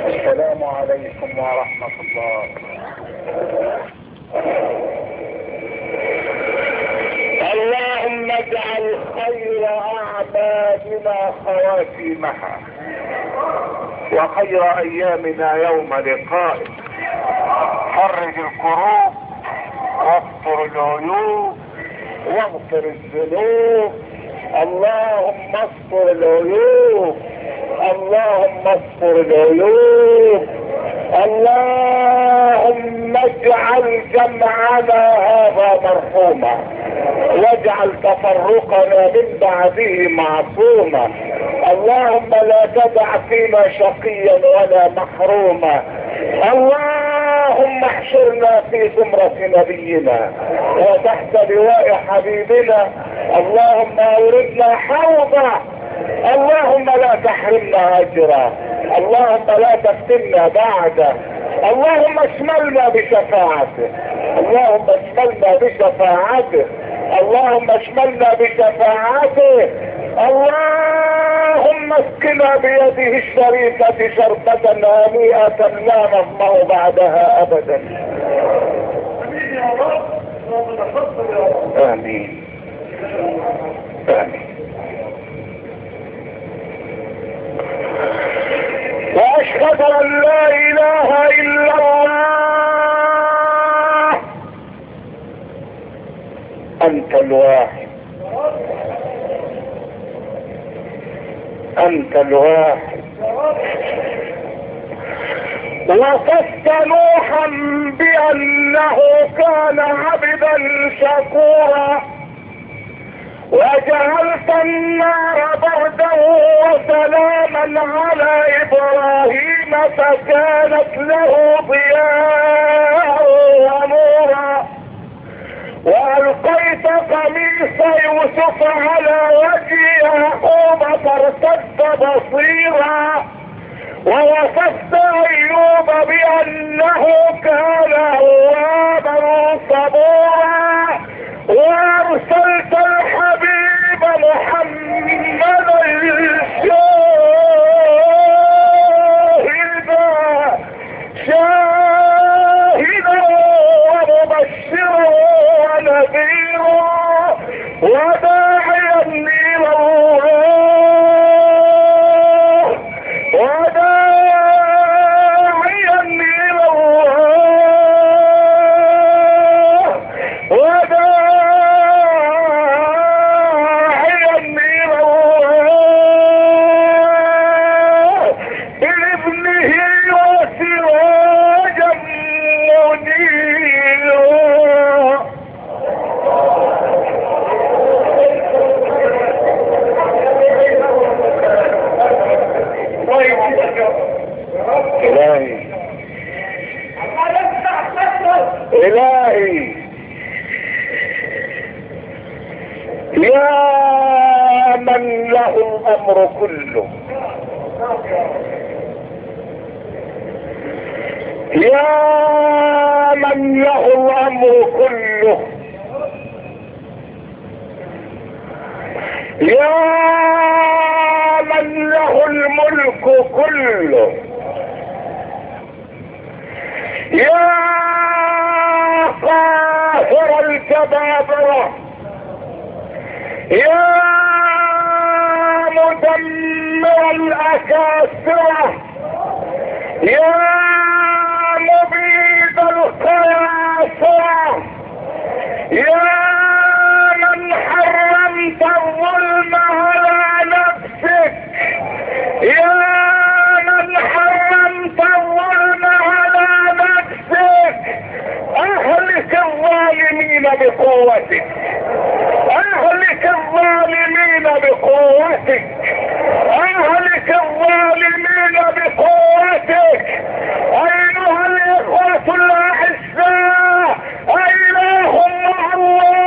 السلام عليكم ورحمة الله. اللهم اجعل خير اعمالنا خواتيمها وخير ايامنا يوم لقائك. فرج الكروب واستر العيوب واغفر الذنوب. اللهم استر العيوب، اللهم استر العيوب. اللهم اجعل جمعنا هذا مرحوما واجعل تفرقنا من بعده معصوما. اللهم لا تدع فينا شقيا ولا محروما. اللهم احشرنا في زمرة نبينا وتحت لواء حبيبنا. اللهم اوردنا حوضه. اللهم لا تحرمنا اجره. اللهم لا تفتنا بعده. اللهم اشملنا بشفاعته. اللهم اشملنا بشفاعته. اللهم اشملنا بشفاعته. اللهم اسقنا بيده الشريفة شربة هنيئة لا نظمأ بعدها ابدا. امين امين. واشهد ان لا اله الا الله. انت الواحد، انت الواحد. وصفت نوحا بانه كان عبدا شكورا، وجعلت النار بردا وسلاما على ابراهيم فكانت له ضياء ونورا، والقيت قميص يوسف على وجه يعقوب فارتد بصيرا، ووصفت ايوب بانه كان اوابا صبورا، وارسلت الحبيب محمدا شاهدا ومبشرا ونذيرا وداعيا الى الله، وداعيا الى الله، وداعيا الى الله بإذنه وسراجا منيرا. إلهي إلهي يا من له الأمر كله، يا من له الأمر كله، يا من له الملك كله، يا قاهر الجبابرة، يا مدمر الأكاسرة، يا مبيد القياسرة، يا من حرمت الظلم على نفسك، يا من حرمت الظلم على نفسك، اهلك الظالمين بقوتك، اهلك الظالمين بقوتك، اهلك الظالمين بقوتك. ايها الاخوة الاعزاء، اله مع الله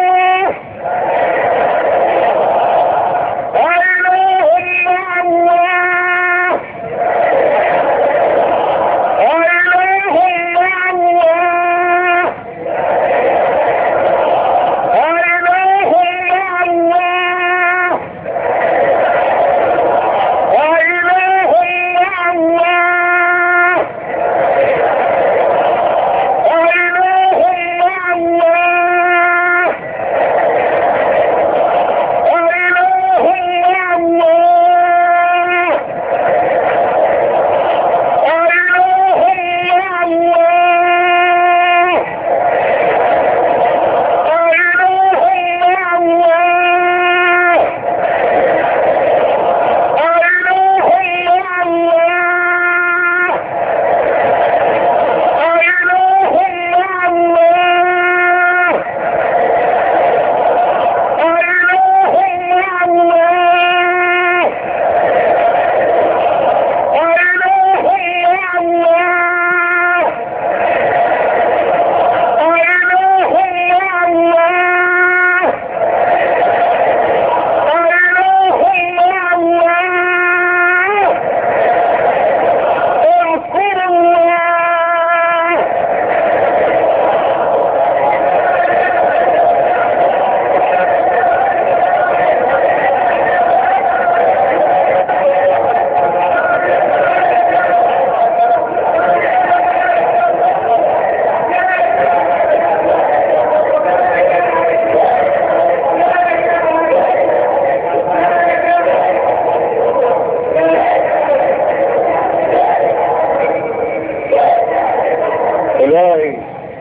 إلهي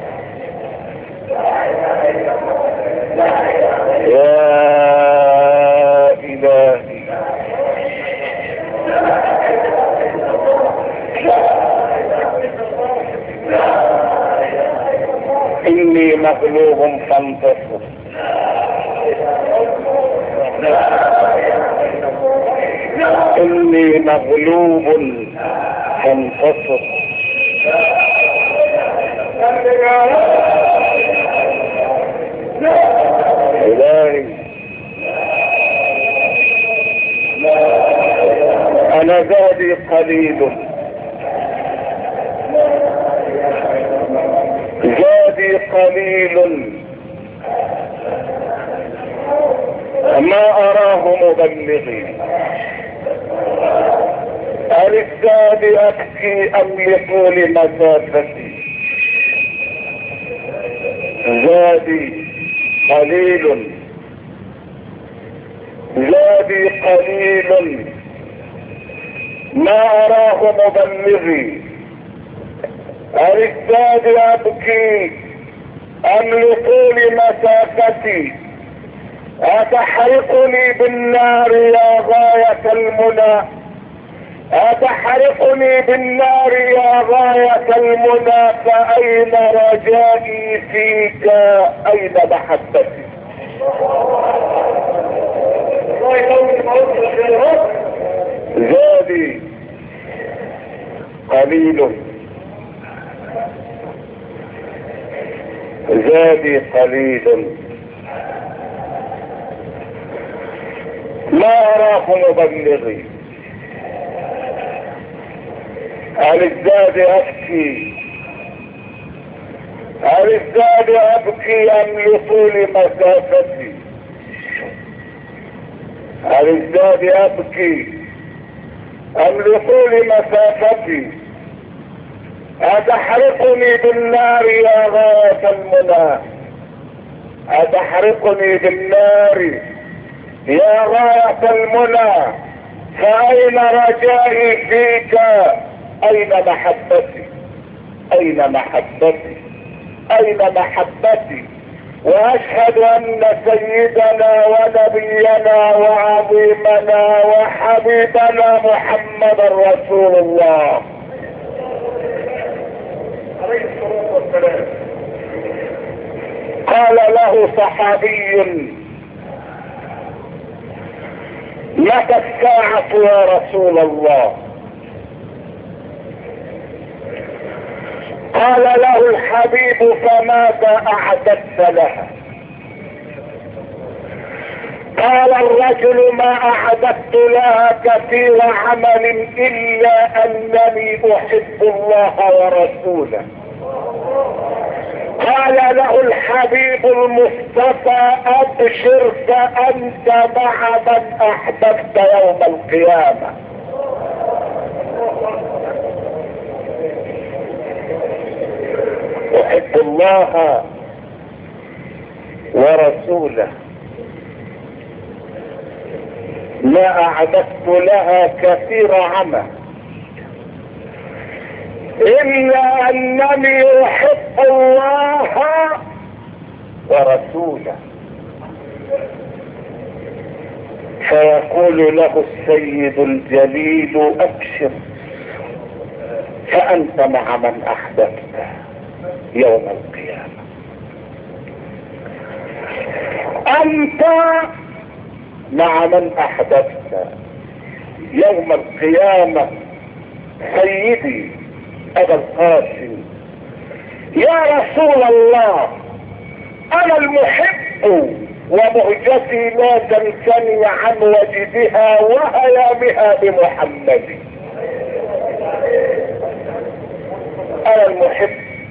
يا إلهي إني مغلوب فانتصر. إني مغلوب فانتصر. إلهي أنا زادي قليل، زادي قليل ما أراه مبلغي. أللزاد أبكي أم لطول مسافتي؟ زادي قليل، زادي قليل ما أراه مبلغي. أللزاد أبكي أم لطول مسافتي؟ أتحرقني بالنار يا غاية المنى، أتحرقني بالنار يا غاية المنى، فأين رجائي فيك؟ أين محبتي؟ زادي قليل، زادي قليل ما أراه مبلغي. أللزاد أبكي، أللزاد أبكي أم لطول مسافتي؟ أللزاد أبكي أم لطول مسافتي؟ أتحرقني بالنار يا غاية المنى، أتحرقني بالنار يا غاية المنى، فأين رجائي فيك؟ أين محبتي؟ أين محبتي؟ أين محبتي؟ وأشهد أن سيدنا ونبينا وعظيمنا وحبيبنا محمد رسول الله عليه الصلاة والسلام. قال له صحابي: متى الساعة يا رسول الله؟ قال له الحبيب: فماذا أعددت لها؟ قال الرجل: ما أعددت لها كثير عمل إلا أنني أحب الله ورسوله. قال له الحبيب المصطفى: أبشر فأنت مع من أحببت يوم القيامة. أحب الله ورسوله، ما أعددت لها كثير عمل إلا أنني أحب الله ورسوله. فيقول له السيد الجليل: أبشر فأنت مع من أحببت يوم القيامة. أنت مع من أحببت يوم القيامة. سيدي أبا القاسم، يا رسول الله، أنا المحب ومهجتي لا تنثني عن وجدها وهيامها بمحمد. أنا المحب،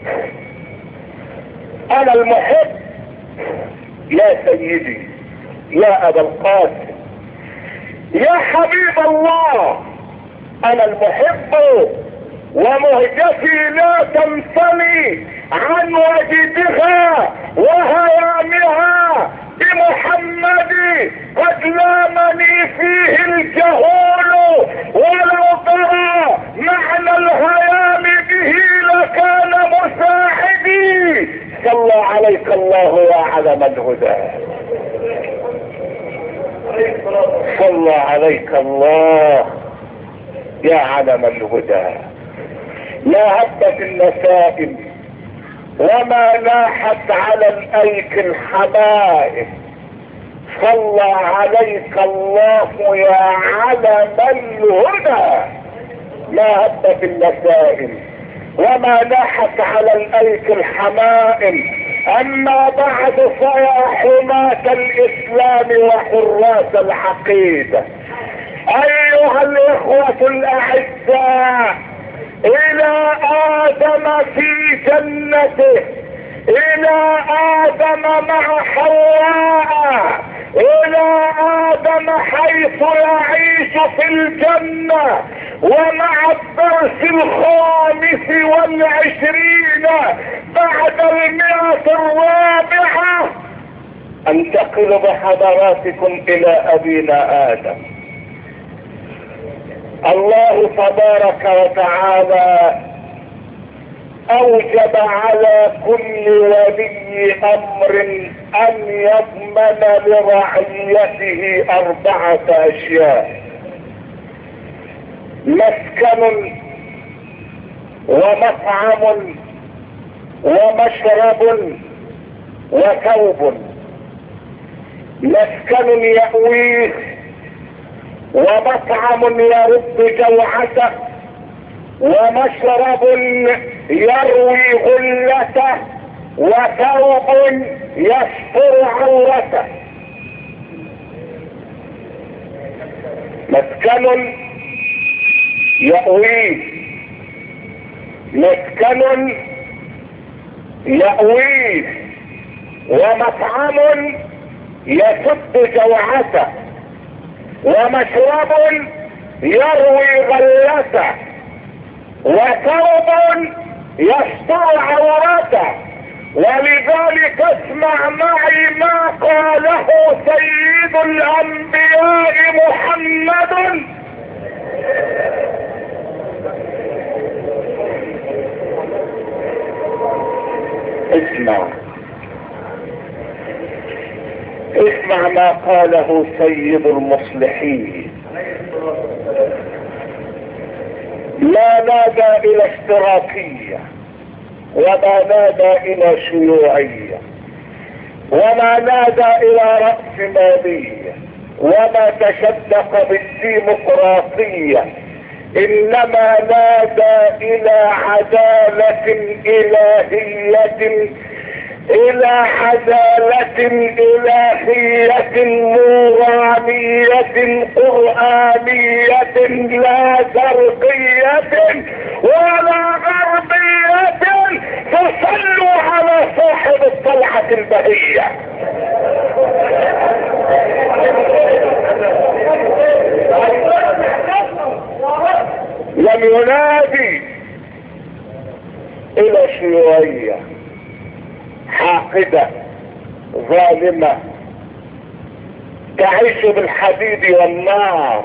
أنا المحب يا سيدي يا أبا القاسم يا حبيب الله. أنا المحب ومهجتي لا تنثني عن وجدها وهيامها بمحمد. قد لامني فيه الجهول، ولو ترى معنى الهيام به لكان مساعدا عليك الله يا علم الهدى. صلى عليك الله يا علم الهدى. لا هبت النسائم وما لاحت على الايك الحمائم. صلى عليك الله يا علم الهدى. لا هبت النسائم وما لاحت على الايك الحمائم. اما بعد فيا حماة الاسلام وحراس العقيدة، ايها الاخوة الاعزاء، الى ادم في جنته، الى ادم مع حواء، الى ادم حيث يعيش في الجنة، ومع الدرس 25 بعد 104 انتقل بحضراتكم الى ابينا ادم. الله تبارك وتعالى اوجب على كل ولي امر ان يضمن لرعيته 4 اشياء: مسكن ومطعم ومشرب وثوب. مسكن يأويه، ومطعم يرد جوعته، ومشرب يروي غلته، وثوب يستر عورته. مسكن يأويه، مسكن يأويه، ومطعم يسد جوعته، ومشرب يروي غلته، وثوب يستر عورته. ولذلك اسمع معي ما قاله سيد الانبياء محمد اسمع ما قاله سيد المصلحين. لا نادى الى اشتراكية، وما نادى الى شيوعية، وما نادى الى رأسمالية، وما تشدق بالديمقراطية، انما نادى الى عدالة الهية، الى عدالة الهية نورانية قرآنية، لا شرقية ولا غربية. فصلوا على صاحب الطلعة البهية. لم ينادي الى شيوعية حاقدة ظالمة تعيش بالحديد والنار،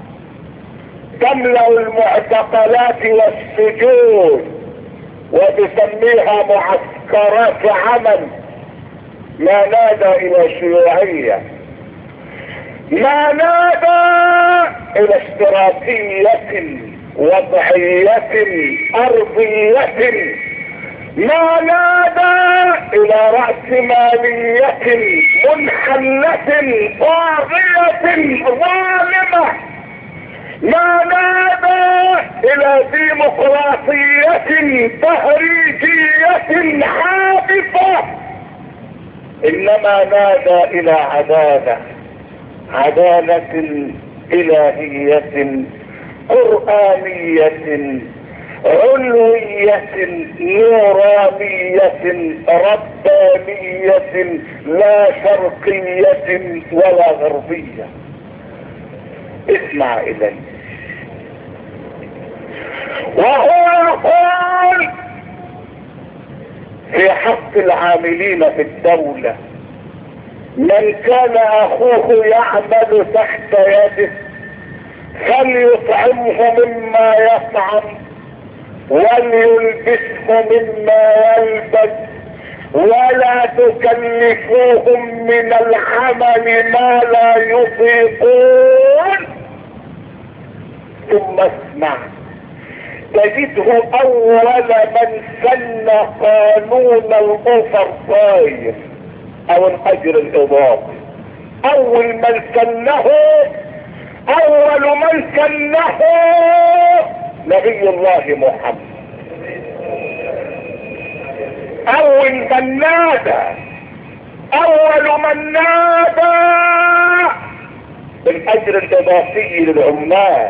تملأ المعتقلات والسجون وتسميها معسكرات عمل. ما نادى الى شيوعية، ما نادى الى اشتراكية وضعية ارضية، ما نادى الى رأسمالية منحلة طاغية ظالمة، ما نادى الى ديمقراطية تهريجية حادثة، انما نادى الى عدالة، عدالة الهية قرآنية علوية نورانية ربانية، لا شرقية ولا غربية. اسمع الي. وهو يقول في حق العاملين في الدولة: من كان اخوه يعمل تحت يده فليطعمه مما يطعم وليلبسه مما يلبس ولا تكلفوهم من العمل ما لا يطيقون. ثم اسمع، تجده اول من سن قانون الاوفر تايم او الاجر الاضافي. اول من سنه نبي الله محمد. اول من نادى بالاجر الاضافي للعمال،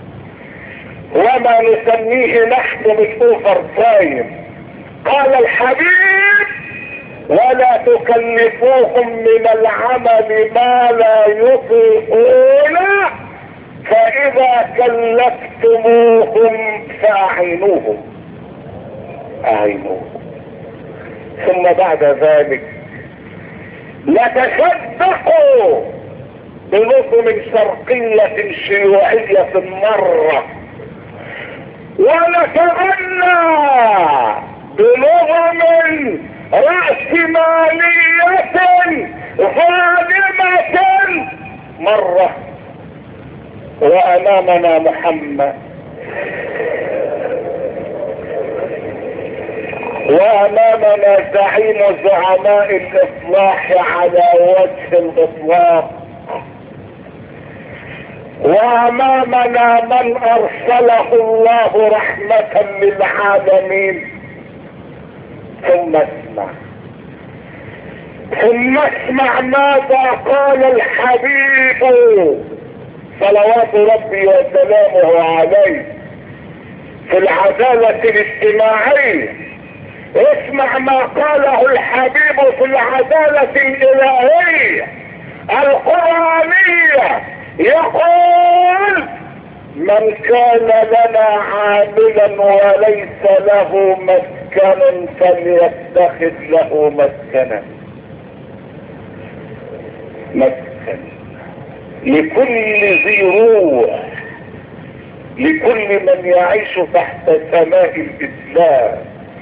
وما نسميه نحن بالاوفر تايم. قال الحبيب ولا تكلفوهم من العمل ما لا يطيقون، فاذا كلفتموهم فاعينوهم. ثم بعد ذلك لتصدقوا بنظم شرقية شيوعية مرة، ونتغنى بنظم رأسمالية ظالمة مرة، وأمامنا محمد، وأمامنا زعيم زعماء الإصلاح على وجه الإطلاق، وأمامنا من أرسله الله رحمة للعالمين. ثم اسمع ماذا قال الحبيب صلوات ربي وسلامه عليه في العدالة الاجتماعية. اسمع ما قاله الحبيب في العدالة الإلهية القرآنية. يقول من كان لنا عاملا وليس له مسكن فليتخذ له مسكن. لكل ذي روح، لكل من يعيش تحت سماء الإسلام،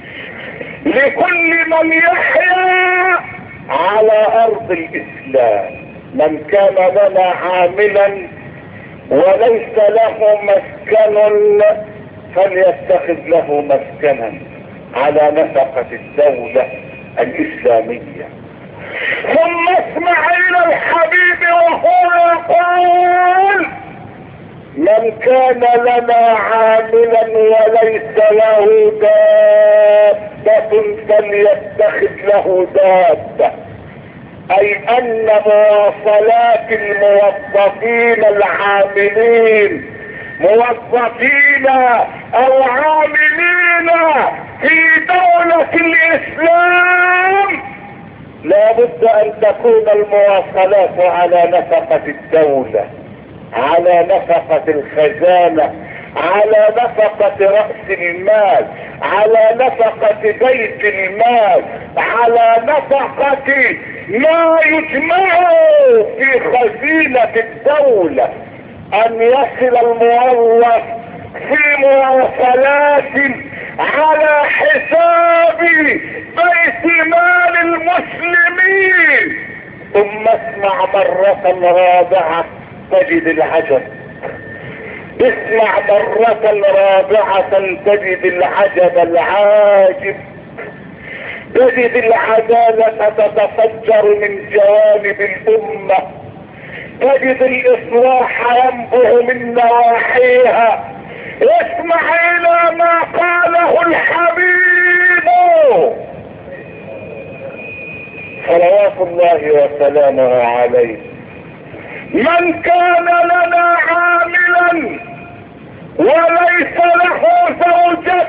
لكل من يحيا على أرض الإسلام. من كان لنا عاملا وليس له مسكن فليتخذ له مسكنا على نفقة الدولة الإسلامية. ثم اسمع إلى الحبيب وهو يقول من كان لنا عاملا وليس له دابة فليتخذ له دابة، اي ان مواصلات الموظفين العاملين، موظفين او عاملين في دولة الاسلام، لابد ان تكون المواصلات على نفقة الدولة، على نفقة الخزانة، على نفقة رأس المال، على نفقة بيت المال، على نفقة ما يجمع في خزينة الدولة. ان يصل الموظف في مواصلات على حساب بيت مال المسلمين. ثم اسمع مرة رابعة تجد العجب، اسمع مرة رابعة تجد العجب العاجب. تجد العدالة تتفجر من جوانب الأمة، تجد الإصلاح ينبع من نواحيها. اسمع إلى ما قاله الحبيب صلوات الله وسلامه عليه. من كان لنا عاملا وليس له زوجة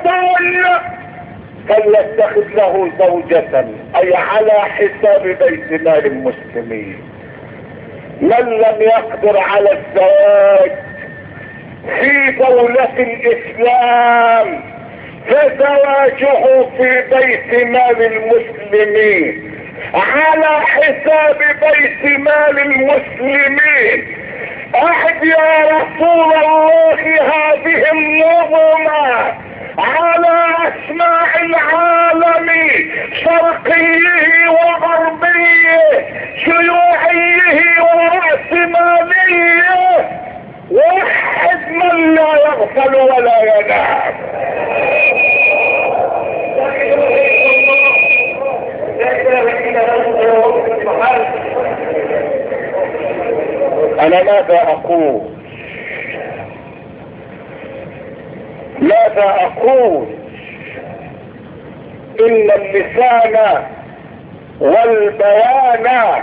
فليتخذ له زوجة، اي على حساب بيت مال المسلمين. من لم يقدر على الزواج في دولة الاسلام فزواجه في بيت مال المسلمين على حساب بيت مال المسلمين. احد يا رسول الله هذه النظمة على اسماع العالم شرقيه وغربيه، شيوعيه ورأسماليه، وحد من لا يغفل ولا ينام. انا ماذا اقول؟ ماذا اقول؟ ان اللسان والبيان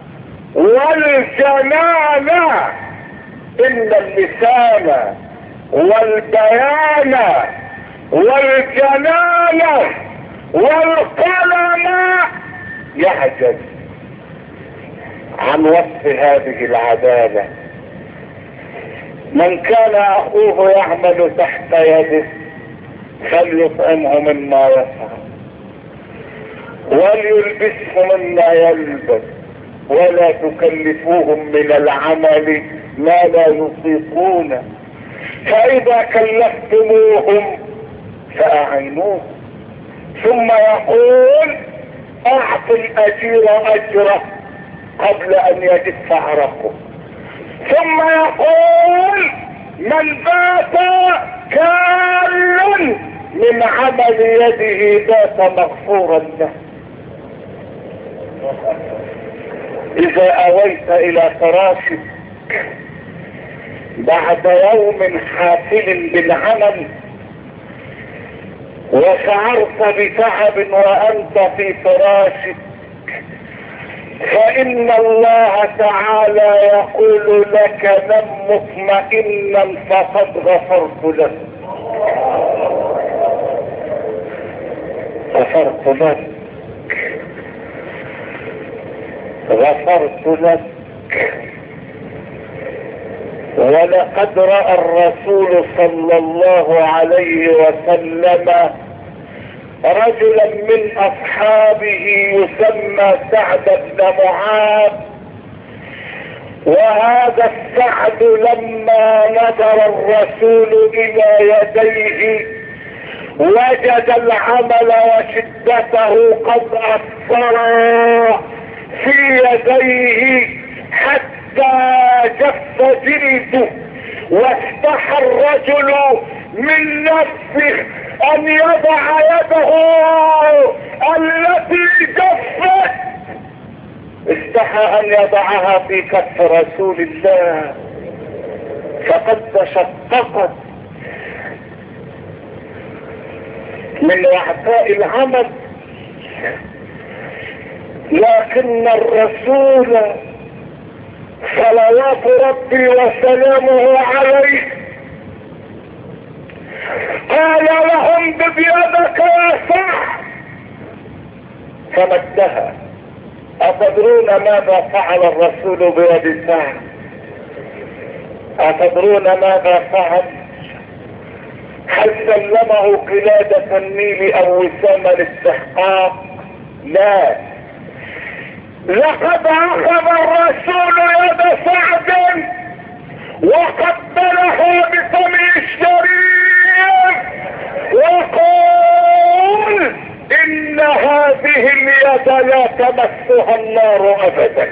والجنان، ان اللسان والبيان والجنان والقلم يعجز عن وصف هذه العدالة. من كان اخوه يعمل تحت يده فليطعمه مما يسعى وليلبسه مما يلبس، ولا تكلفوهم من العمل ما لا يطيقون، فاذا كلفتموهم فاعينوه. ثم يقول اعط الاجير اجره قبل ان يجف عرقه. ثم يقول من بات كال من عمل يده بات مغفورا له. اذا اويت الى فراشك بعد يوم حافل بالعمل وشعرت بتعب وانت في فراشك، فإن الله تعالى يقول لك نم مطمئنا فقد غفرت لك. غفرت لك، غفرت لك. ولقد رأى الرسول صلى الله عليه وسلم رجلا من اصحابه يسمى سعد بن معاذ، وهذا السعد لما نظر الرسول الى يديه وجد العمل وشدته قد اثر في يديه حتى جف جلده، واستحى الرجل من نفسه ان يضع يده التي جفت، استحى ان يضعها في كف رسول الله فقد تشققت من وعثاء العمل. لكن الرسول صلوات ربي وسلامه عليه قال لهم بيدك يا سعد، فمدها. أتدرون ماذا فعل الرسول بيد سعد؟ أتدرون ماذا فعل؟ هل سلمه قلادة النيل او وسام الاستحقاق؟ لا، لقد اخذ الرسول يد سعد وقبله بفمه الشريف وقال ان هذه اليد لا تمسها النار ابدا.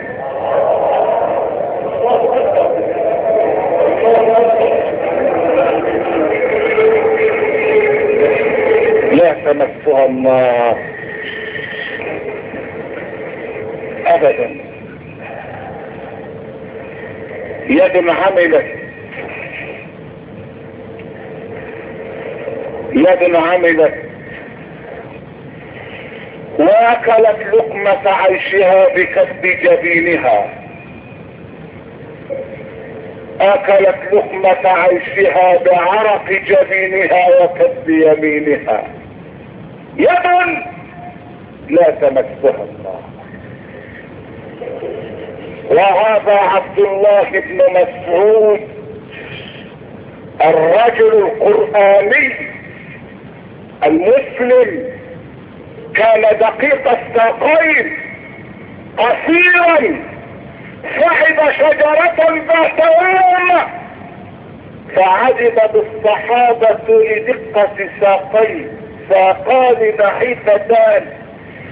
لا تمسها النار ابدا. يد عملت، يد عملت واكلت لقمة عيشها بكف جبينها، اكلت لقمة عيشها بعرق جبينها وكف يمينها. يد لا تمسها النار. وهذا عبد الله بن مسعود الرجل القرآني المسلم، كان دقيق الساقين قصيرا، صعد شجرة ذات يوم فعجب بالصحابة لدقة ساقين، ساقان نحيفتان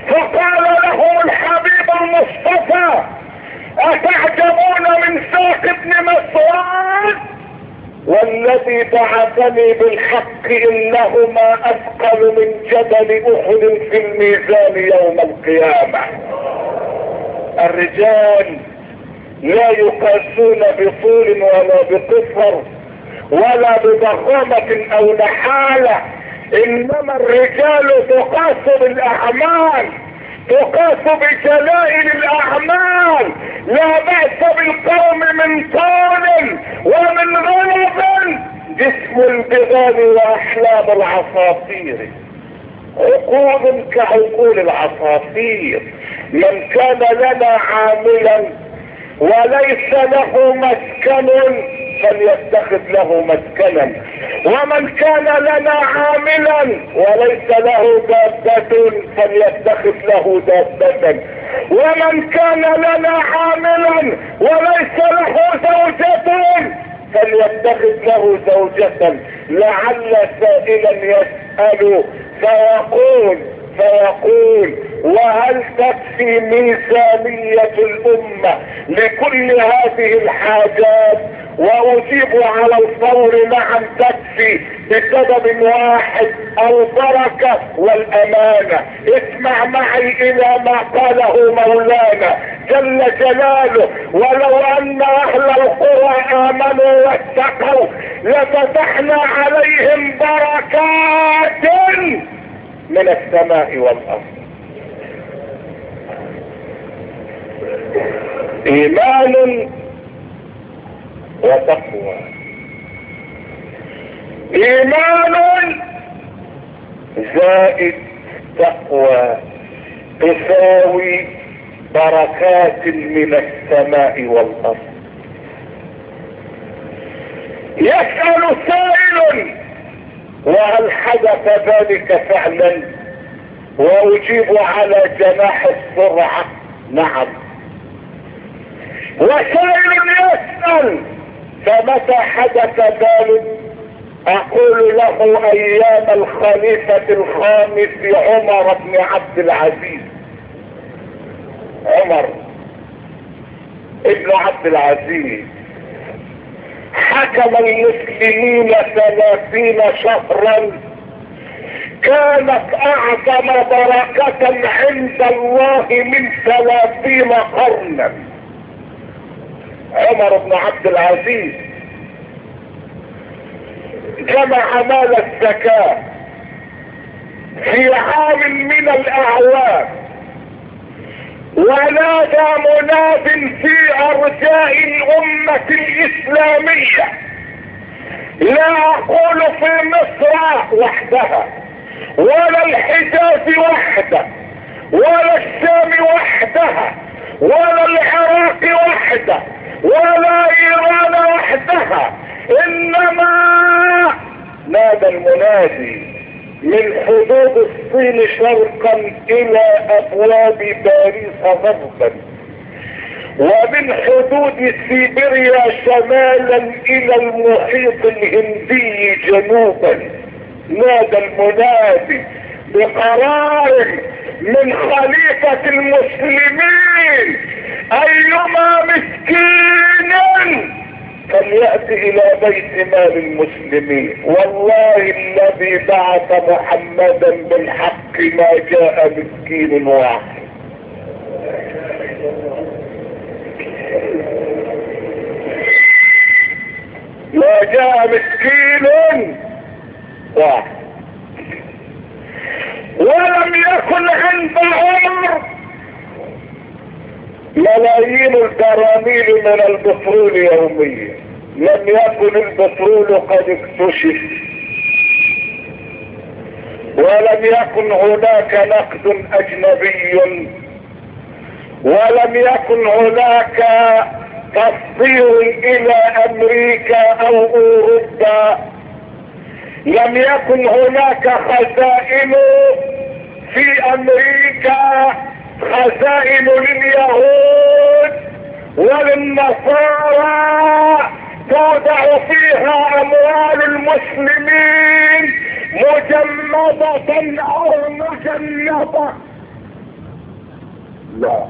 فقال لهم الحبيب المصطفى: اتعجبون من ساق ابن مسعود؟ والذي بعثني بالحق انهما اثقل من جبل احد في الميزان يوم القيامة. الرجال لا يقاسون بطول ولا بقصر ولا بضخامة او نحالة، انما الرجال تقاس بالاعمال، تقاس بجلائل الاعمال. لا بأس بالقوم من طول ومن غلب، جسم البغال واحلام العصافير، عقول كعقول العصافير. من كان لنا عاملا وليس له مسكن فليتخذ له مسكنا، ومن كان لنا عاملا وليس له دابة فليتخذ له دابة، ومن كان لنا عاملا وليس له زوجة فليتخذ له زوجة. لعل سائلا يسأل فيقول وهل تكفي ميزانية الأمة لكل هذه الحاجات؟ وأجيب على الفور: نعم تكفي، بسبب واحد: البركة والأمانة. اسمع معي إلى ما قاله مولانا جل جلاله: ولو أن أهل القرى آمنوا واتقوا لفتحنا عليهم بركات من السماء والأرض. إيمان وتقوى. إيمان زائد تقوى تساوي بركات من السماء والأرض. يسأل سائل: وهل حدث ذلك فعلا؟ وأجيب على جناح السرعة: نعم. وسائل يسأل: فمتى حدث ذلك؟ أقول له: أيام الخليفة الخامس عمر بن عبد العزيز. عمر ابن عبد العزيز حكم المسلمين 30 شهرا كانت اعظم بركة عند الله من 30 قرنا. عمر بن عبد العزيز جمع مال الزكاة في عام من الاعوام، ونادى مناد في ارجاء الامة الاسلامية، لا اقول في مصر وحدها ولا الحجاز وحده ولا الشام وحدها ولا العراق وحده ولا ايران وحدها، انما نادى المنادي من حدود الصين شرقا الى ابواب باريس غربا، ومن حدود سيبيريا شمالا الى المحيط الهندي جنوبا. نادى المنادي بقرار من خليفة المسلمين: ايما مسكين فليأتي الى بيت مال المسلمين. والله الذي بعث محمدا بالحق ما جاء مسكين واحد. ما جاء مسكين واحد. ولم يكن عند عمر ملايين البراميل من البترول يوميا، لم يكن البترول قد اكتشف، ولم يكن هناك نقد اجنبي، ولم يكن هناك تصدير الى امريكا او اوروبا، لم يكن هناك خزائن في امريكا، خزائن لليهود وللنصارى توضع فيها اموال المسلمين مجمدة او مجنبة. لا.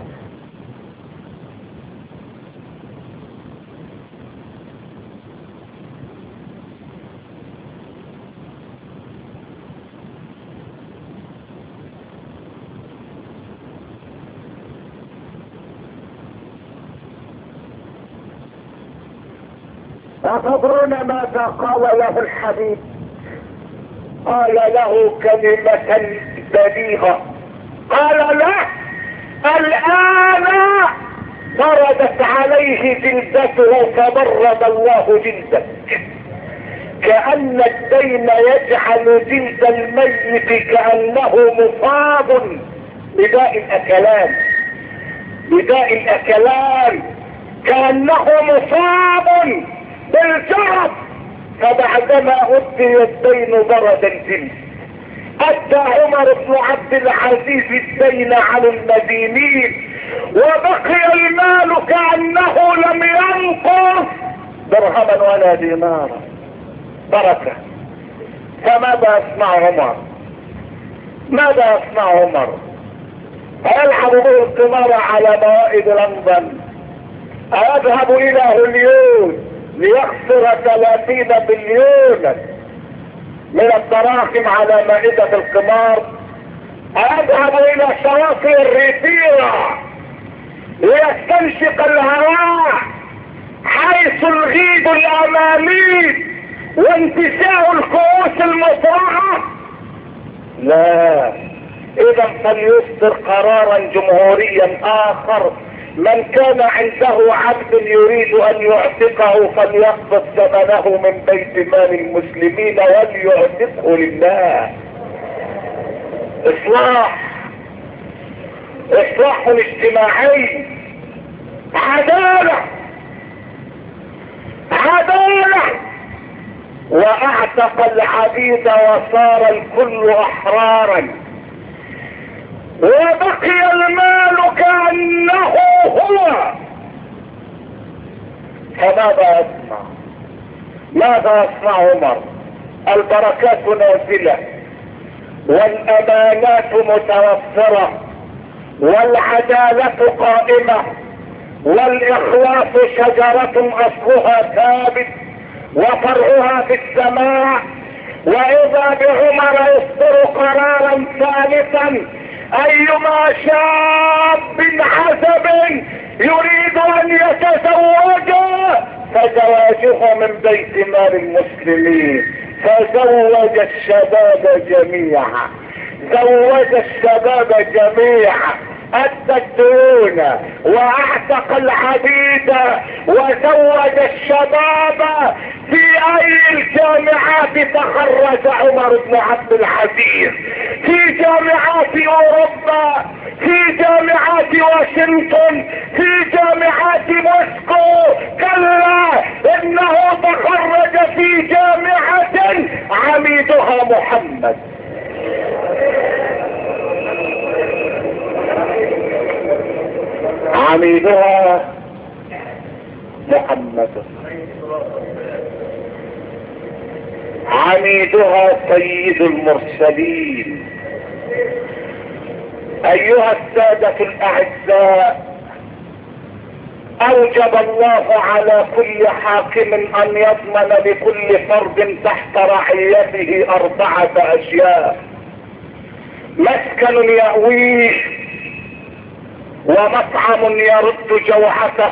أتدرون ماذا قال له الحبيب؟ قال له كلمة بليغة، قال له الآن بردت عليه جلدته فبرد الله جلدك. كأن الدين يجعل جلد الميت كأنه مصاب بداء الأكلان، بداء الأكلان كأنه مصاب بالجرب. فبعدما أدي الدين برد الجلد. أدى عمر بن عبد العزيز الدين عن المدينين وبقي المال كأنه لم ينقص درهما ولا دينارا، بركة. فماذا يصنع عمر؟ ماذا يصنع عمر؟ أيلعب به القمار على موائد لندن؟ أيذهب إلى هوليود ليخسر 30 بليونا من الدراهم على مائدة القمار؟ أيذهب إلى شواطئ الريفيرا ليستنشق الهواء حيث الغيد الأمامي وانتشاء الكؤوس المفرغة؟ لا. إذا فليصدر قرارا جمهوريا آخر. من كان عنده عبد يريد ان يعتقه فليقبض ثمنه من بيت مال المسلمين وليعتقه لله. اصلاح اجتماعي، عدالة، واعتق العبيد وصار الكل احرارا وبقي المال كأنه هو. فماذا يصنع؟ ماذا يصنع عمر؟ البركات نازلة والامانات متوفرة والعدالة قائمة والاخلاص شجرة اصلها ثابت وفرعها في السماء. واذا بعمر يصدر قرارا ثالثا: ايما شاب عزب يريد ان يتزوج فزواجه من بيت مال المسلمين. فزوج الشباب جميعا، زوج الشباب جميعا، ادى الديون واعتق العبيد وزوج الشباب. في اي الجامعات تخرج عمر بن عبد العزيز؟ في جامعات اوروبا، في جامعات واشنطن، في جامعات موسكو؟ كلا، انه تخرج في جامعة عميدها محمد. عميدها محمد، عميدها سيد المرسلين. ايها السادة الاعزاء، اوجب الله على كل حاكم ان يضمن لكل فرد تحت رعيته 4 اشياء: مسكن يأويه، ومطعم يرد جوعته،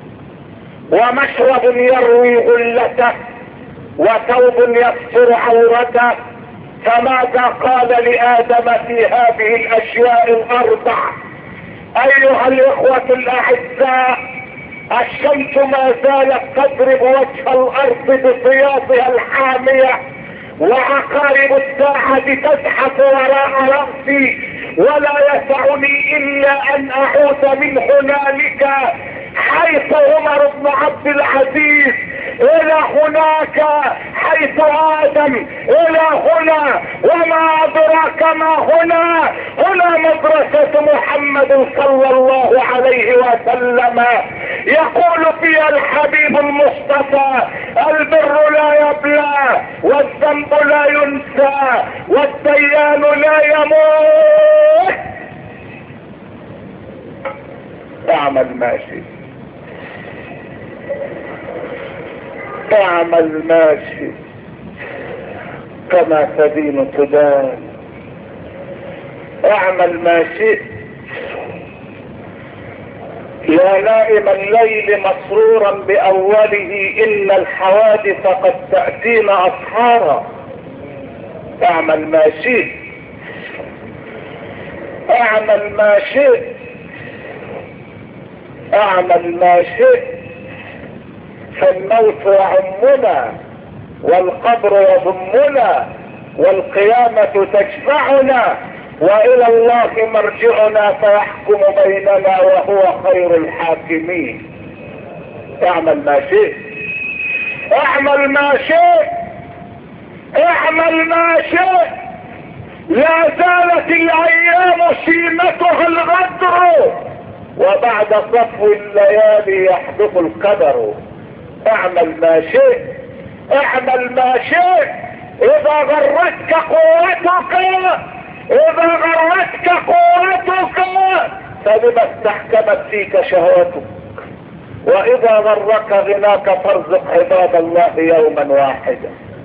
ومشرب يروي غلته، وثوب يستر عورته. فماذا قال لآدم في هذه الاشياء 4؟ ايها الاخوة الاعزاء، الشمس ما زالت تضرب وجه الارض بسياطها الحامية، وعقارب الساعة تزحف وراء رأسي، ولا يسعني الا ان اعود من هنالك حيث عمر بن عبد العزيز الى هناك حيث ادم الى هنا. وما ادراك ما هنا؟ هنا مدرسة محمد صلى الله عليه وسلم. يقول فيها الحبيب المصطفى: البر لا يبلى، والذنب لا ينسى، والديان لا يموت. اعمل ما شئت، اعمل ما شئت، كما تدين تدان. اعمل ما شئت يا نائم الليل مسرورا بأوله، إن الحوادث قد تأتينا أسحارا. اعمل ما شئت، اعمل ما شئت، اعمل ما شئت، فالموت يعمنا والقبر يضمنا والقيامة تشفعنا والى الله مرجعنا فيحكم بيننا وهو خير الحاكمين. اعمل ما شئت، اعمل ما شئت، اعمل ما شئت. لا زالت الايام سيمتها الغدر، وبعد صفو الليالي يحدث القدر. اعمل ما شئت، اعمل ما شئت. اذا غرتك قوتك، اذا غرتك قوتك فبما استحكمت فيك شهوتك، واذا غرك غناك فارزق عباد الله يوما واحدا.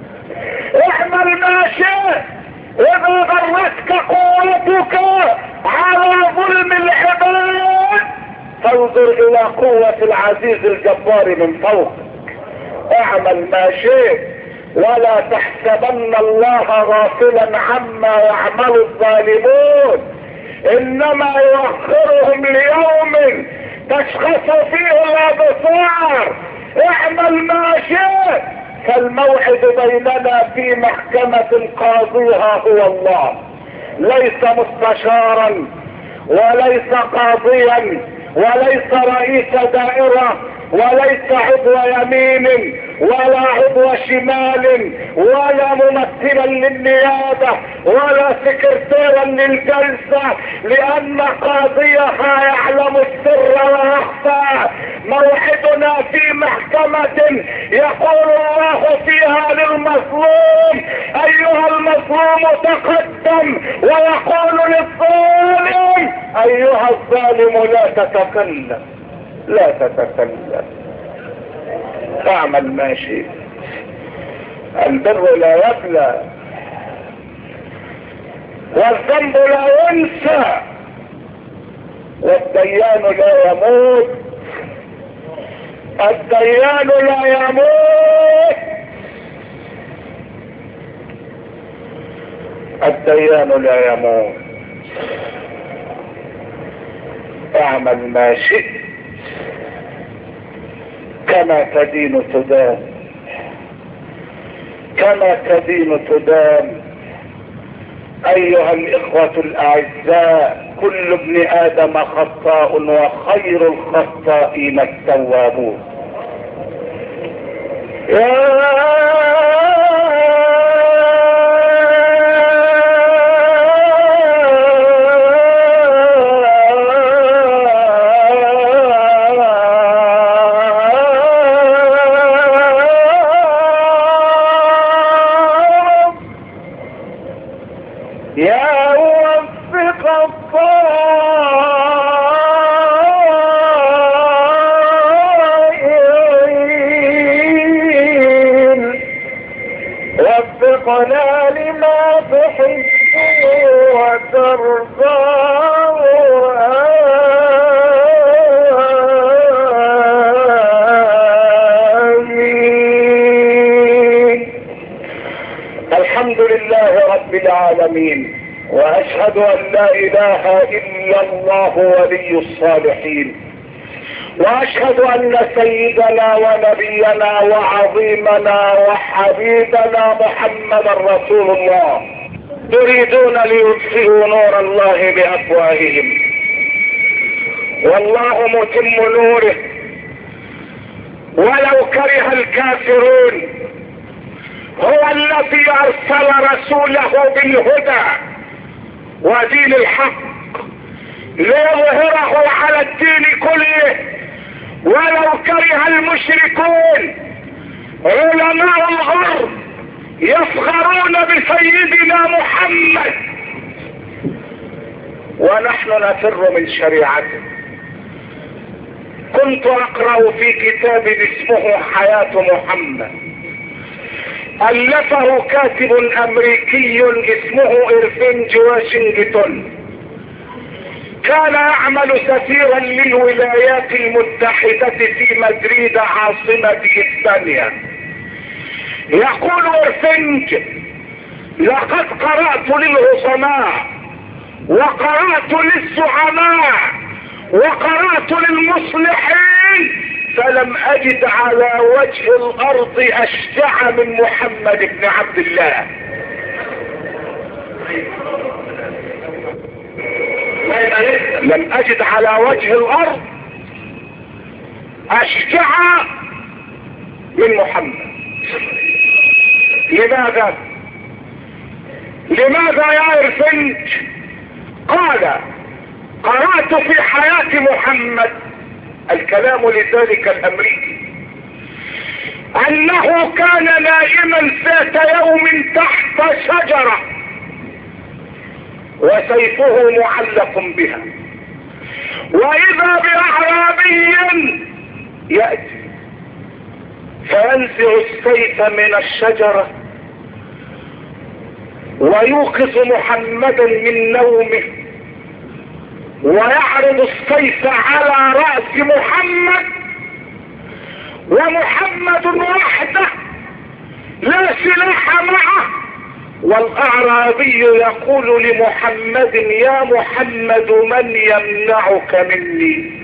اعمل ما شئت. اذا غرتك قوتك على ظلم العباد فانظر الى قوة العزيز الجبار من فوقك. اعمل ما شئت، ولا تحسبن الله غافلا عما يعمل الظالمون، انما يؤخرهم ليوم تشخص فيه الابصار. اعمل ما شئت، فالموعد بيننا في محكمة قاضيها هو الله، ليس مستشارا وليس قاضيا وليس رئيس دائرة وليس عضو يمين ولا عضو شمال ولا ممثلا للنيابة ولا سكرتيرا للجلسة، لان قاضيها يعلم السر ويخفى. موعدنا في محكمة يقول الله فيها للمظلوم ايها المظلوم تقدم، ويقول للظالم ايها الظالم لا تتكلم، لا تتكلم. اعمل ما شئت. البر لا يبلى والذنب لا ينسى والديان لا يموت، الديان لا يموت، الديان لا يموت. اعمل ما شئت كما تدين تدان، كما تدين تدان. ايها الاخوة الاعزاء، كل ابن ادم خطاء وخير الخطائين التوابون. وفقنا لما تحب وترضى، آمين. الحمد لله رب العالمين، واشهد ان لا اله الا الله ولي الصالحين، واشهد ان سيدنا ونبينا وعظيمنا وحبيبنا محمدا رسول الله. يريدون ليطفئوا نور الله بافواههم والله متم نوره ولو كره الكافرون. هو الذي ارسل رسوله بالهدى ودين الحق ليظهره على الدين كله ولو كره المشركون. علماء الغرب يفخرون بسيدنا محمد ونحن نفر من شريعته. كنت اقرأ في كتاب اسمه حياة محمد، ألفه كاتب امريكي اسمه إرفنج واشنطن، كان يعمل سفيرا للولايات المتحدة في مدريد عاصمة اسبانيا. يقول إرفنج: لقد قرأت للعظماء وقرأت للزعماء وقرأت للمصلحين، فلم اجد على وجه الارض اشجع من محمد بن عبد الله. لم اجد على وجه الارض اشجع من محمد. لماذا يا إرفنج؟ قال: قرأت في حياة محمد، الكلام لذلك الامريكي، انه كان نائما ذات يوم تحت شجرة وسيفه معلق بها، واذا باعرابي يأتي فينزع السيف من الشجرة ويوقظ محمدا من نومه ويعرض السيف على رأس محمد، ومحمد وحده لا سلاح معه، والاعرابي يقول لمحمد: يا محمد من يمنعك مني؟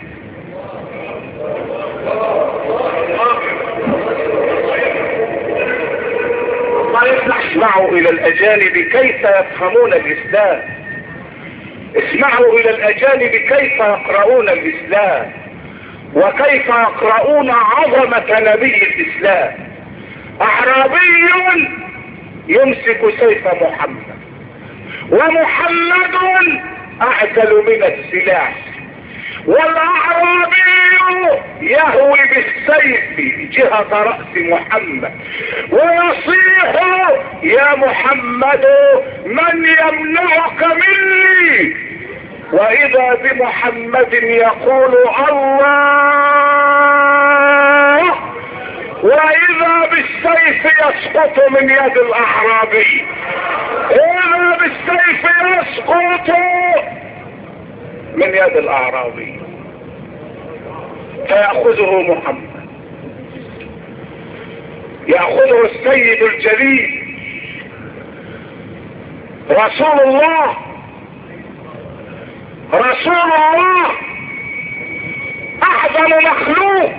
اسمعوا الى الاجانب كيف يفهمون الاسلام، اسمعوا الى الاجانب كيف يقرؤون الاسلام وكيف يقرؤون عظمة نبي الاسلام. اعرابي يمسك سيف محمد، ومحمد اعزل من السلاح، والاعرابي يهوي بالسيف جهة رأس محمد ويصيح: يا محمد من يمنعك مني؟ واذا بمحمد يقول: الله، واذا بالسيف يسقط من يد الاعرابي، اذا بالسيف يسقط من يد الاعرابي، فيأخذه محمد، يأخذه السيد الجليل رسول الله، رسول الله، اعظم مخلوق،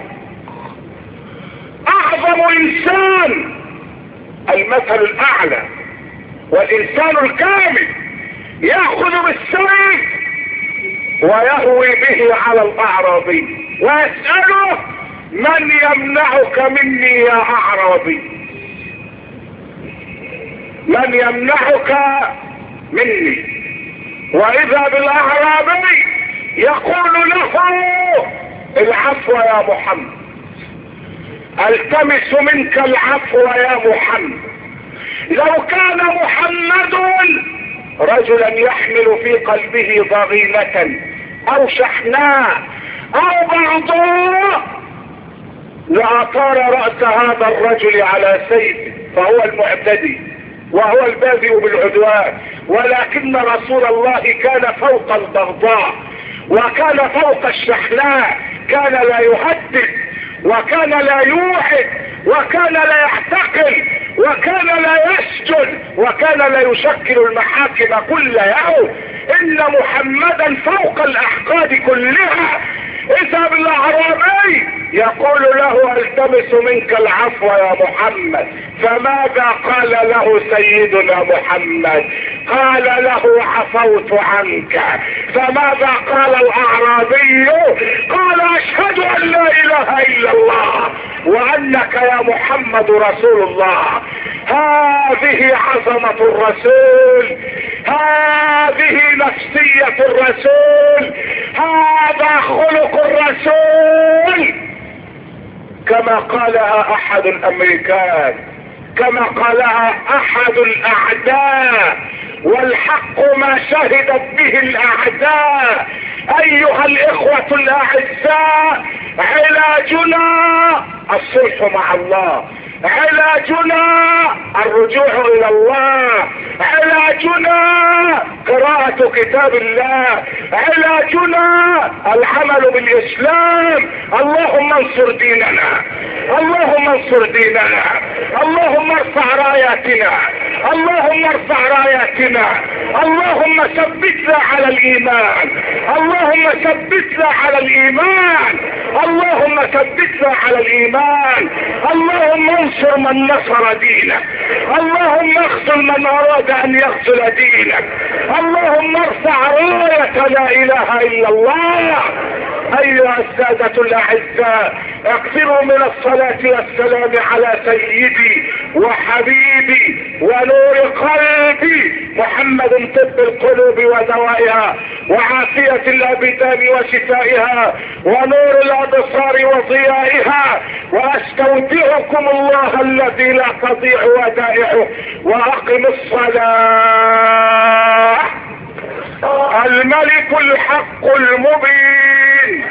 اعظم انسان، المثل الاعلى والانسان الكامل، يأخذ بالسيف ويهوي به على الاعرابي ويسأله: من يمنعك مني يا اعرابي؟ من يمنعك مني؟ واذا بالاعرابي يقول له: العفو يا محمد، التمس منك العفو يا محمد. لو كان محمد رجلا يحمل في قلبه ضغينة او شحناء او بعضاء لأطار رأس هذا الرجل على سيفه، فهو المعتدي وهو البادئ بالعدوان، ولكن رسول الله كان فوق البغضاء وكان فوق الشحناء، كان لا يهدد وكان لا يوعد وكان لا يعتقل وكان لا يسجد وكان لا يشكل المحاكم كل يوم. ان محمدا فوق الاحقاد كلها. اذا بالاعرابي يقول له: التمس منك العفو يا محمد. فماذا قال له سيدنا محمد؟ قال له: عفوت عنك. فماذا قال الاعرابي؟ قال: اشهد ان لا اله الا الله وانك يا محمد رسول الله. هذه عظمة الرسول، هذه نفسية الرسول، هذا خلق الرسول، كما قالها احد الامريكان، كما قالها احد الاعداء، والحق ما شهدت به الاعداء. ايها الاخوة الاعزاء، علاجنا الصلح مع الله، علاجنا الرجوع الى الله، علاجنا قراءة كتاب الله، علاجنا العمل بالاسلام. اللهم انصر ديننا، اللهم انصر ديننا، اللهم ارفع راياتنا، اللهم ارفع راياتنا، اللهم ثبتنا على الايمان، اللهم ثبتنا على الايمان، اللهم ثبتنا على الايمان. اللهم انصر من نصر دينك، اللهم اخذل من اراد ان يخذل دينك، اللهم ارفع راية لا اله الا الله. ايها السادة الاعزاء، اكثروا من الصلاة والسلام على سيدي وحبيبي ونور قلبي محمد، طب القلوب ودوائها وعافية الابدان وشفائها ونور الابصار وضيائها. واستودعكم الله الذي لا تضيع ودائعه، واقم الصلاة. الملك الحق المبين،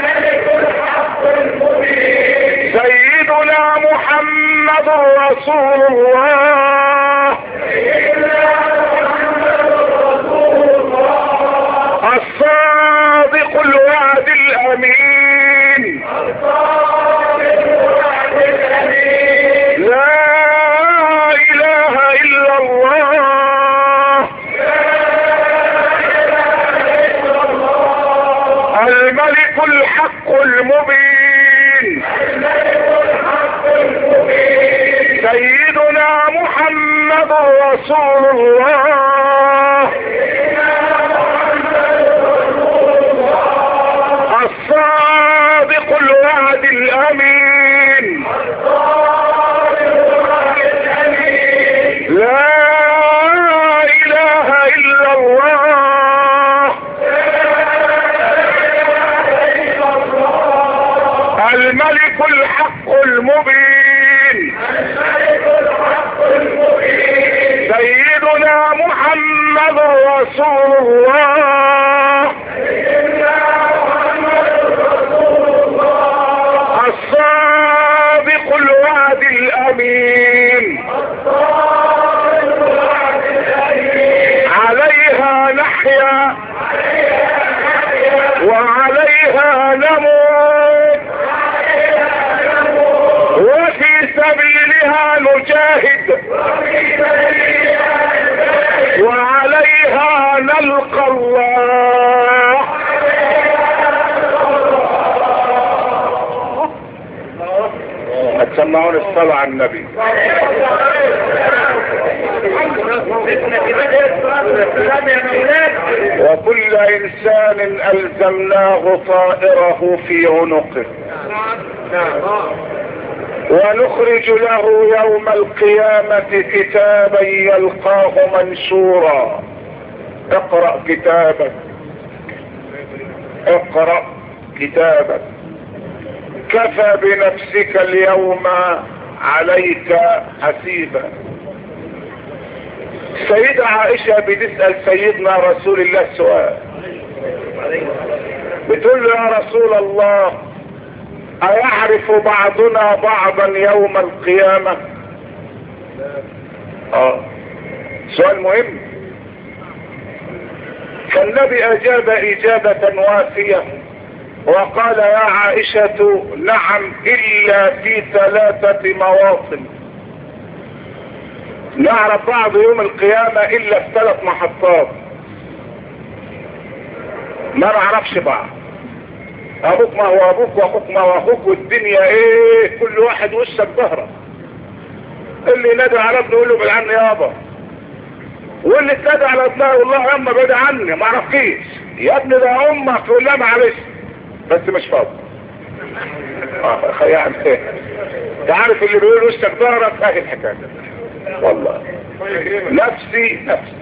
سيدنا محمد رسول الله، الصادق الوعد الامين، لا اله الا الله، الملك الحق المبين، سيدنا محمد رسول الله، الصادق الوعد الامين، لا اله الا الله، الملك الحق المبين، سيدنا محمد رسول الله، الصادق الوعد الامين، عليها نحيا وعليها نموت، وفي سبيلها نجاهد، وعليها نلقى الله. هتسمعون الصلاة على النبي. وكل انسان الزمناه طائره في عنقه، ونخرج له يوم القيامة كتابا يلقاه منشورا. اقرأ كتابك، اقرأ كتابك، كفى بنفسك اليوم عليك حسيبا. سيدة عائشة بتسأل سيدنا رسول الله سؤال، بتقول له يا رسول الله، أيعرف بعضنا بعضا يوم القيامة؟ سؤال مهم. فالنبي أجاب إجابة وافية وقال يا عائشة نعم، إلا في 3 مواطن. نعرف بعض يوم القيامة إلا في 3 محطات، ما نعرفش بعض. ابوك ما هو ابوك، واخوك ما هو اخوك، والدنيا ايه، كل واحد وشك ظهره. اللي ينادي على ابنه يقول له بعد عني يابا، واللي تنادي على ابنها يقول لها يا اما بعد عني ما اعرفكيش يا ابني، ده امك تقول لها معلش بس مش فاضي. يعني انت عارف اللي بيقول وشك ظهرك اهي الحكايه والله. نفسي نفسي.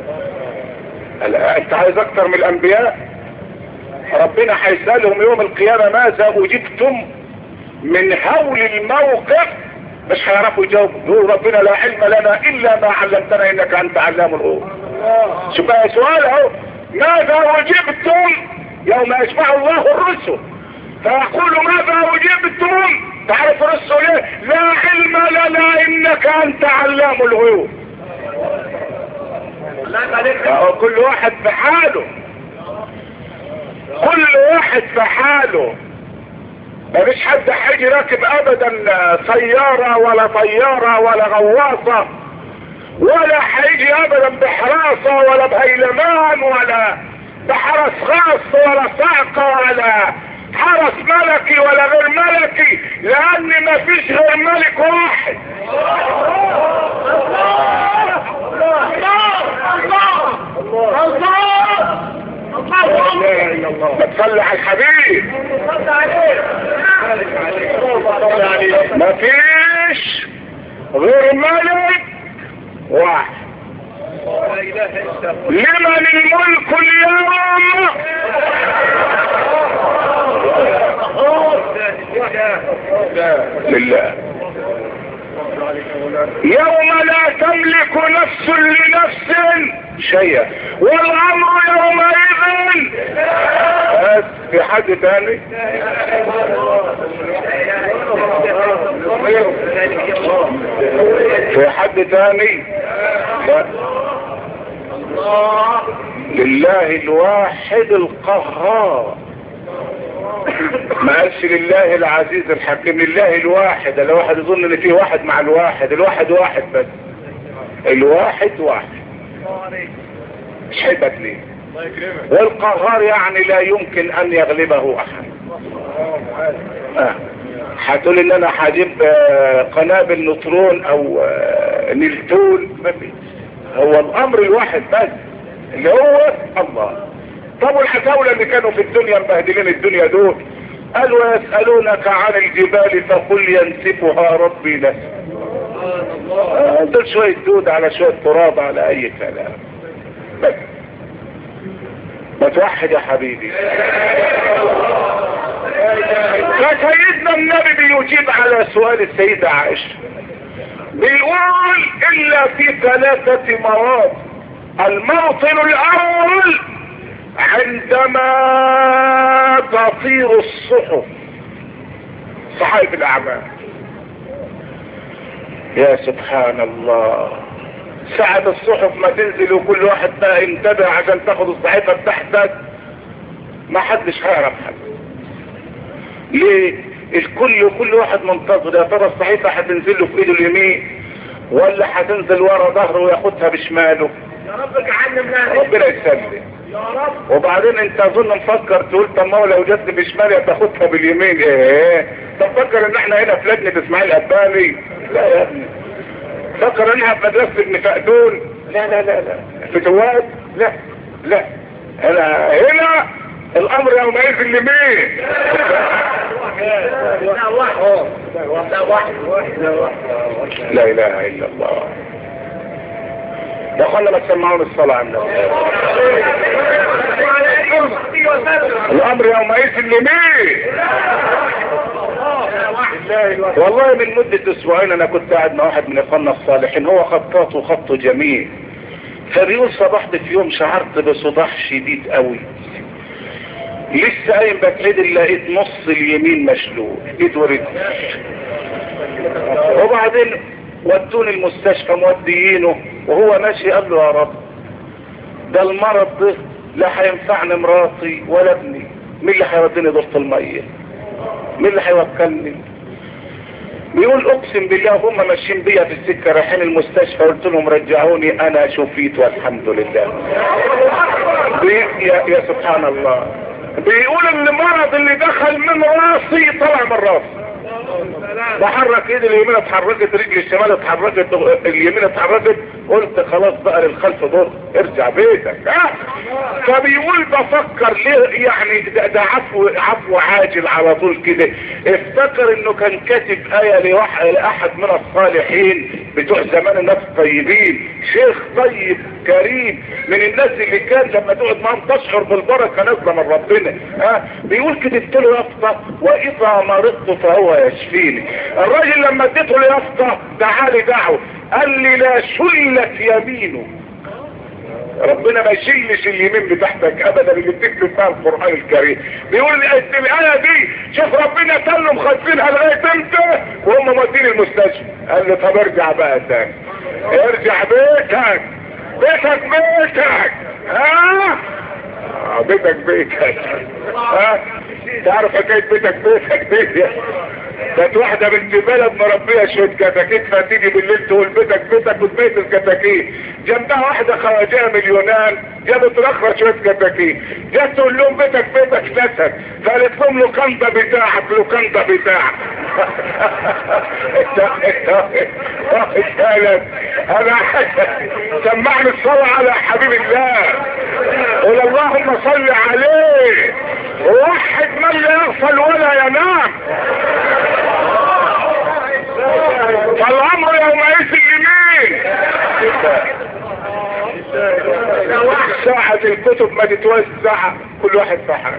انت عايز اكتر من الانبياء؟ ربنا هيسألهم يوم القيامة ماذا أجبتم من هول الموقف، مش هيعرفوا يجاوبوا. يقول ربنا لا علم لنا إلا ما علمتنا إنك أنت علام الغيوب. شوف بقى سؤال اهو، ماذا أجبتم يوم يجمع الله الرسل فيقول ماذا أجبتم؟ تعرف الرسل ايه؟ لا علم لنا انك انت علام الغيوب. كل واحد في حاله، كل واحد في حاله. مفيش حد هيجي راكب ابدا سيارة ولا طيارة ولا غواصة، ولا هيجي ابدا بحراسة ولا بهيلمان ولا بحرس خاص ولا صعقة ولا حرس ملكي ولا غير ملكي، لان مفيش غير ملك واحد. بتصلي على الحبيب. مفيش غير ملك واحد. لمن الملك اليوم؟ لله. يوم لا تملك نفس لنفس شيئا والامر يومئذ. بس في حد تاني؟ في حد تاني؟ لا. لله الواحد القهار. ما قالش لله العزيز الحكيم، لله الواحد. الواحد يظن ان فيه واحد مع الواحد، الواحد واحد بس، الواحد واحد مش هيبقى اثنين. والقهار يعني لا يمكن ان يغلبه احد. هتقول ان انا هجيب قنابل نيوترون او نيلتون، ما فيش. هو الامر الواحد بس اللي هو الله. طب والحكاولة اللي كانوا في الدنيا مبهدلين الدنيا دول قالوا يسألونك عن الجبال فقل ينسفها ربي نسفا. دول شوية دود على شوية تراب على اي كلام. بس ما توحد يا حبيبي. فسيدنا النبي بيجيب على سؤال السيدة عائشة، بيقول الا في 3 مواطن. الموطن الاول عندما تطير الصحف، صحائف الاعمال. يا سبحان الله، ساعة الصحف ما تنزل وكل واحد بقى ينتبه عشان تاخد الصحيفة بتاعتك، ما حدش هيعرف حاجة. ليه؟ كل واحد منتظر يا ترى الصحيفة هتنزل له في ايده اليمين ولا هتنزل ورا ظهره وياخدها بشماله. يا رب اجعلنا من ربنا يسلم. يا رب. وبعدين انت اظن مفكر تقول طب ما هو لو جت بشمالي تاخدها باليمين. ايه تفكر ان احنا هنا في لجنة اسماعيل الاباني؟ لا يا ابني. فكر انها في مدرسة ابن فأدون؟ لا لا لا لا. في جواد؟ لا لا. هنا الامر يومئذ لمين؟ لا اله الا الله. يا اخوانا ما تسمعون الصلاة على النبي. الامر يومئذ لمين؟ والله من مدة اسبوعين انا كنت قاعد مع واحد من اخواننا الصالحين، هو خطاط وخطه جميل، فبيقول صبحت في يوم شعرت بصداع شديد قوي، لسه قايم بتعدل لقيت نص اليمين مشلول، ايد ورجل. وبعدين ودوني المستشفى موديينه، وهو ماشي قال له يا رب ده المرض ده لا هينفعني مراتي ولا ابني، مين اللي هيوديني دورة المية؟ مين اللي هيوكلني؟ بيقول اقسم بالله هم ماشيين بيا في السكة رايحين المستشفى، قلت لهم رجعوني انا شفيت والحمد لله. يا سبحان الله. بيقول ان المرض اللي دخل من راسي طلع من راسي، بحرك ايدي اليمين اتحركت، رجلي الشمال اتحركت، اليمين اتحركت، قلت خلاص بقى للخلف دور، ارجع بيتك. فبيقول بفكر ليه يعني ده عفو عاجل على طول كده. افتكر انه كان كاتب آية لأحد من الصالحين بتوع زمان، الناس الطيبين، شيخ طيب كريم من الناس اللي كان لما تقعد معهم تشعر بالبركة نازله من ربنا. بيقول كتبت له يافطة واذا مرضت فهو يشفيني. الراجل لما اديته له يافطة تعالي دعوه، قال لي لا شلت يمينه. ربنا ما يشيلش اليمين بتاعتك ابدا اللي بتكتب فيها القرآن الكريم. بيقول الآية دي شوف ربنا كان له مخزنها لغاية امتى وهم مودين المستشفى. قال له طب ارجع بقى تاني، ارجع بيتك بيتك تعرف حكاية بيتك دي؟ كانت واحدة بنت بلد مربية شوية كتاكيت، فتيجي بالليل تقول بيتك وتبيت الكتاكيت. جنبها واحدة خواجة من اليونان جابت رخرة شوية كتاكيت، جت تقول لهم بيتك نسد، فقالت لهم لوكاندا بتاعك. انا سمعني الصلاة على حبيب الله، قول اللهم صل عليه ووحد من لا يغفل ولا ينام. فالامر يومئذ لمين؟ ساعة الكتب ما تتوزع كل واحد في حاجة.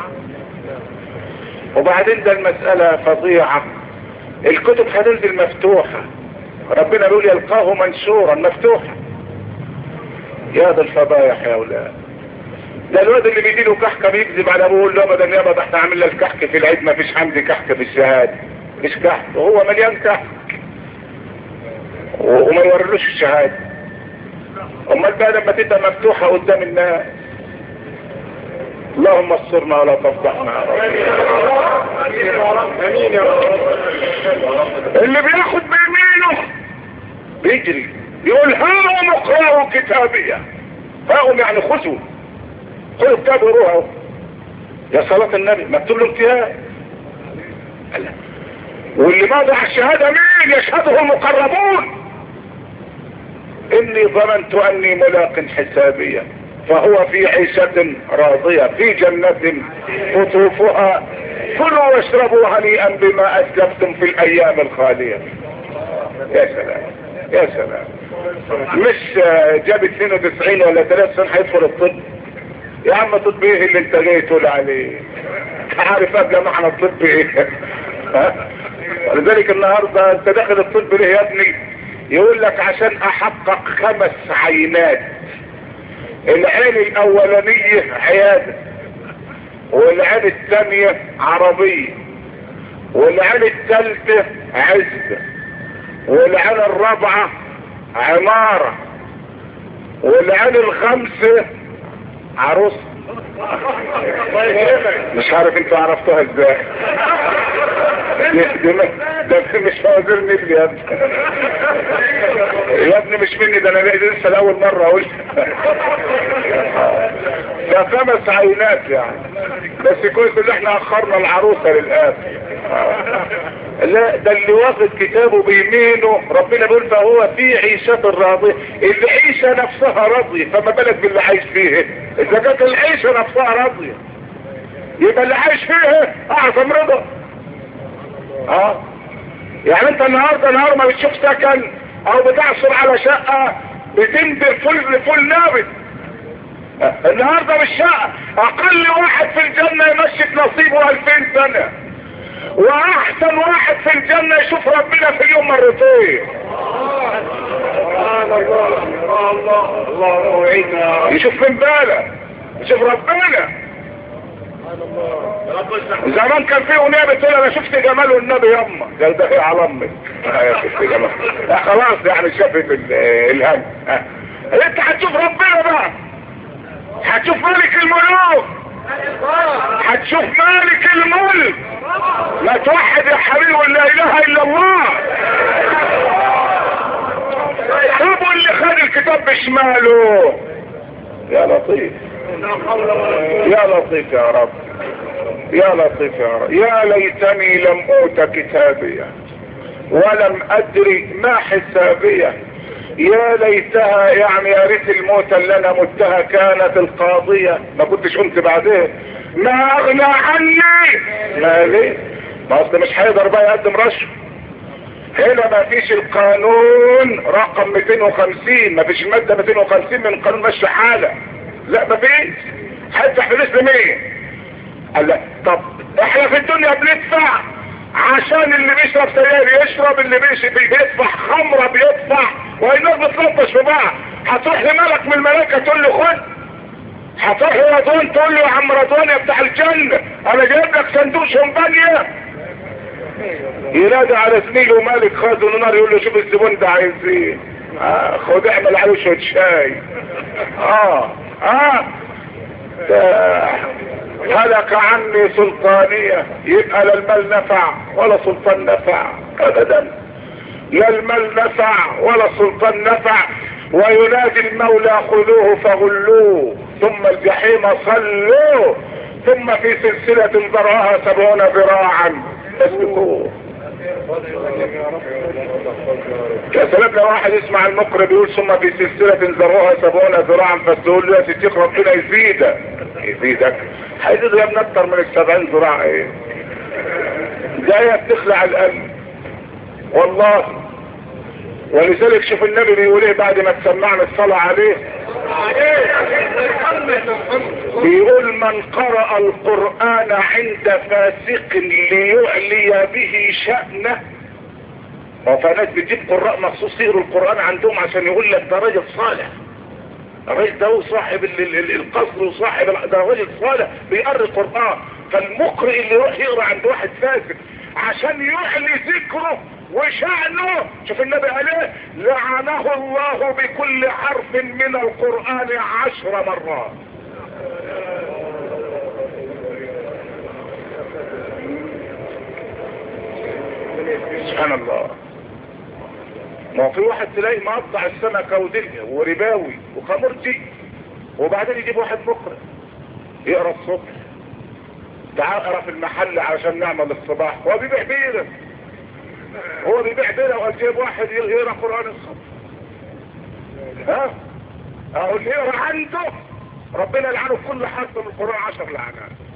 وبعدين ده المسألة فظيعة، الكتب هتنزل مفتوحة، ربنا يقول يلقاه منشورا مفتوحا. يا ذا الفضايح يا اولاد، ده الواد اللي بيديله كحكة بيكذب على ابوه، يقول له ابدا يابا ده احنا عامل لك كحك في العيد، ما فيش عندي كحك في الشهادة، مش كحك، وهو مليان كحك وما يورلوش الشهادة. امال بقى لما تبقى مفتوحة قدام الناس. اللهم استرنا ولا تفضحنا. اللي بياخد بيمينه بيجري يقول هاهم اقرأوا كتابية، هاهم يعني خذوا كتاب وروحوا. يا صلاة النبي مكتوب له امتياز. واللي ماضع الشهادة مين؟ يشهده المقربون. اني ظننت اني ملاق حسابيا فهو في عيشة راضية في جنة قطوفها كلوا واشربوا هنيئا بما اسلفتم في الايام الخالية. يا سلام يا سلام. مش جاب 92 ولا 3 سنة هيدخل الطب؟ يا عم طب ايه اللي انت جاي تقول عليه؟ عارف قبل معنى الطب ايه؟ ولذلك النهاردة انت داخل الطب ليه يا ابني؟ يقول لك عشان احقق 5 عينات. العين الاولانية عيادة، والعين الثانية عربية، والعين الثالثة عزة، والعين الرابعة عمارة، والعين الخامسة عروس. مش عارف انتوا عرفتوها ازاي. ده مش فاضل مني يا ابني، يا ابني مش مني، ده انا لسه لاول مرة اقول. ده 5 عينات يعني، بس كويس اللي احنا اخرنا العروسة للآخر. لا ده اللي واخد كتابه بيمينه ربنا بيقول فهو في عيشة راضية. العيشة نفسها راضية، فما بالك باللي عايش فيه. اذا كانت العيشة نفسها راضية يبقى اللي عايش فيه اعظم رضا. يعني انت النهاردة نهار ما بتشوف سكن او بتعصر على شقة بتنزل فل نابت. النهاردة بالشقة اقل واحد في الجنة يمشي نصيبه 2000 سنة، واحسن واحد في الجنة يشوف ربنا في اليوم 2 مرات. يشوف من بالك، يشوف ربنا. زمان كان فيه اغنية بتقول انا شفت جمال النبي يما، قال ده على امك. شفت جمال، خلاص يعني شافت الهم. انت هتشوف ربنا بقى، هتشوف ملك الملوك، هتشوف مالك الملك. لا توحد يا حبيبي ولا اله الا الله. طب اللي خد الكتاب بشماله يا لطيف، يا لطيف يا رب، يا لطيف يا رب. يا ليتني لم اوت كتابيا ولم ادري ما حسابيا. يا ليتها يعني يا ريت الموت اللي انا متها كانت القاضية، ما كنتش قمت بعدين. ما اغنى عني مالي، ما اصل مش هيقدر بقى يقدم رشوة. هنا ما فيش القانون رقم 250، ما فيش المادة 250 من قانون مشي حالة، لا ما فيش. هيدفع فلوس لمين؟ قال لا طب احنا في الدنيا بندفع عشان اللي بيشرب سجاير يشرب، اللي بيدفع خمرة بيدفع، والناس بتلطش في بعض. هتروح لملك من الملائكة تقول له خد، هتروح لرضوان تقول له يا عم رضوان يا بتاع الجنة انا جايب لك صندوق شمبانيا. ينادي على زميله مالك خازن النار يقول له شوف الزبون ده عايز ايه، خد اعمل عليه شويه شاي. هلك عني سلطانية، يبقى لا المال نفع ولا سلطان نفع ابدا، لا المال نفع ولا سلطان نفع. وينادي المولى خذوه فغلوه ثم الجحيم صلوه ثم في سلسلة ذرعها 70 ذراعا فاسلكوه. يا سلام لو واحد يسمع المقرئ بيقول ثم في سلسلة ذرعها 70 ذراعا فاسلكوه له يا ستيك ربنا يزيدك هيزيد يا ابني اكتر من 70 ذراع. ايه جاية بتخلع القلب والله. ولذلك شوف النبي بيقول ايه بعد ما تسمعنا الصلاة عليه، بيقول من قرأ القرآن عند فاسق ليعلي به شأنه. وفناس بتجيب قراء مخصوص يقروا القرآن عندهم عشان يقول لك ده راجل صالح، الراجل ده هو صاحب القصر وصاحب ده راجل صالح بيقرأ القرآن. فالمقرئ اللي يروح يقرأ عند واحد فاسق عشان يعلي ذكره وشأنه، شوف النبي عليه لعنه الله بكل حرف من القرآن 10 مرات. سبحان الله. ما هو في واحد تلاقي مقطع السمكة ودنيا ورباوي وخمرجي وبعدين يجيب واحد مقرئ يقرأ الصبح، تعال اقرأ في المحل عشان نعمل الصباح، هو بيبيع بيرة، هو بيبيع بيرة وجيب واحد يقرأ قرآن الصبح. اهو اللي يقرأ عنده ربنا يلعنه في كل حرف من القرآن 10 لعنات.